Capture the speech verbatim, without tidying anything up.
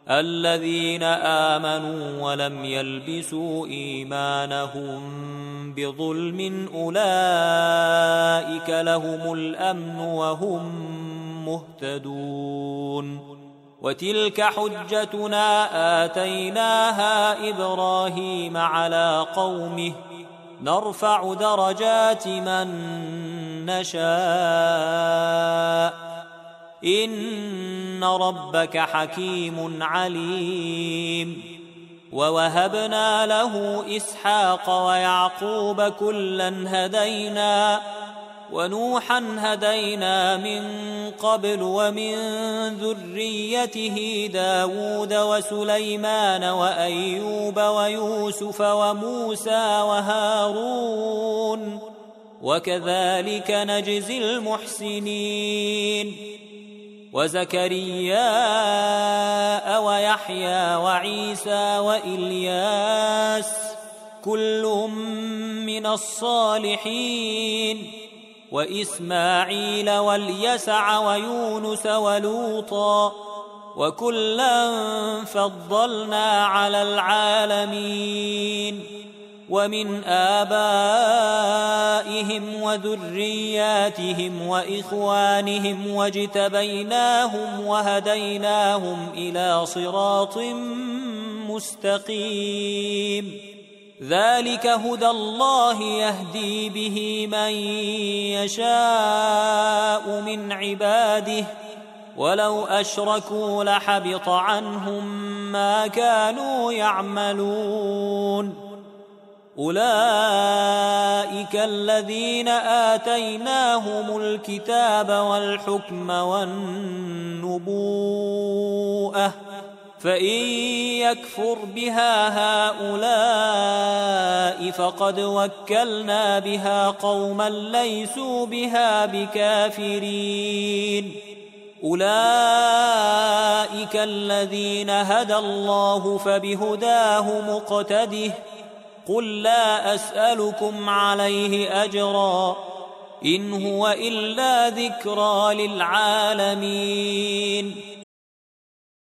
الذين آمنوا ولم يلبسوا إيمانهم بظلم أولئك لهم الأمن وهم مهتدون. وتلك حجتنا آتيناها إبراهيم على قومه نرفع درجات من نشاء إن ربك حكيم عليم. ووهبنا له إسحاق ويعقوب كلا هدينا ونوحا هدينا من قبل ومن ذريته داود وسليمان وأيوب ويوسف وموسى وهارون وكذلك نجزي المحسنين. وزكريا ويحيى وعيسى وإلياس كل من الصالحين وإسماعيل واليسع ويونس ولوطا وكلا فضلنا على العالمين. ومن آبائهم وذرياتهم وإخوانهم واجتبيناهم وهديناهم إلى صراط مستقيم. ذلك هدى الله يهدي به من يشاء من عباده ولو أشركوا لحبط عنهم ما كانوا يعملون. أولئك الذين آتيناهم الكتاب والحكم والنبوءة فإن يكفر بها هؤلاء فقد وكلنا بها قوما ليسوا بها بكافرين. أولئك الذين هدى الله فبهداه مقتده قل لا أسألكم عليه أجرا إن هو إلا ذكرى للعالمين.